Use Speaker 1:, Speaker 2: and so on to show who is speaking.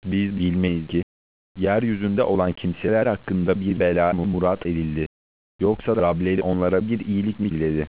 Speaker 1: Biz bilmeyiz ki, yeryüzünde olan kimseler hakkında bir bela mı murat edildi, yoksa Rableri onlara bir iyilik mi diledi?